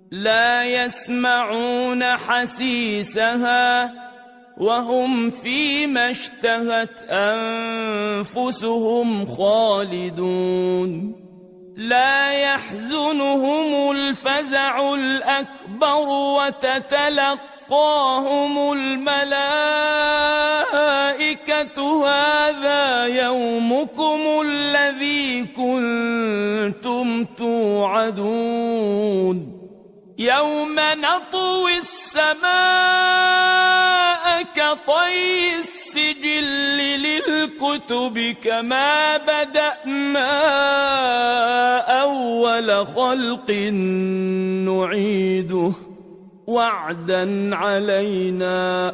لا يسمعون حسيسها وهم فيما اشتهت أنفسهم خالدون لا يحزنهم الفزع الأكبر وتتلقاهم الملائكة هذا يومكم الذي كنتم توعدون يوم نطوي السماء كطي السجل للكتب كما بدأنا أول خلق نعيده وعدا علينا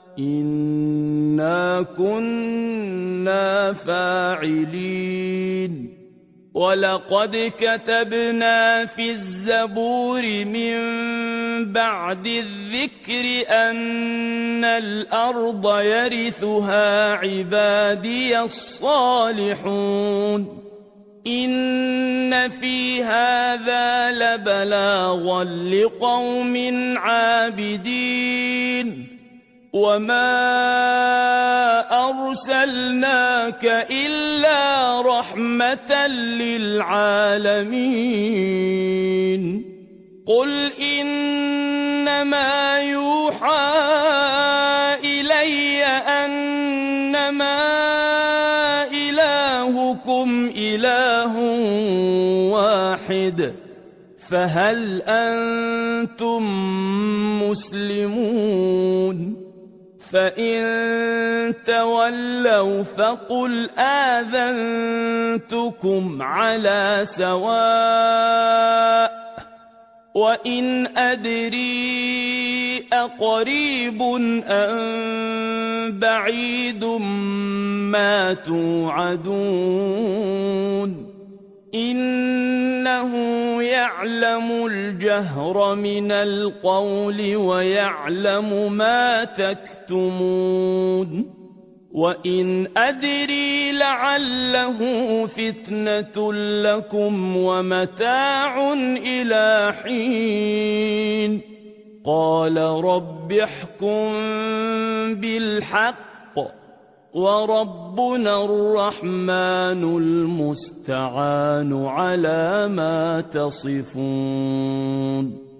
إنا كنا فاعلين ولقد كتبنا في الزبور من بعد الذكر أن الأرض يرثها عبادي الصالحون إن في هذا لبلاغا لقوم عابدين وما أرسلناك إلا رحمة للعالمين قل إنما يوحى إلي أنما إلهكم إله واحد فهل أنتم مسلمون فإن تولوا فقل آذنتكم على سواء وإن أدري أقريب أم بعيد ما توعدون إنه يعلم الجهر من القول ويعلم ما تكتمون وإن أدري لعله فتنة لكم ومتاع إلى حين قال رب احكم بالحق وربنا الرحمن المستعان على ما تصفون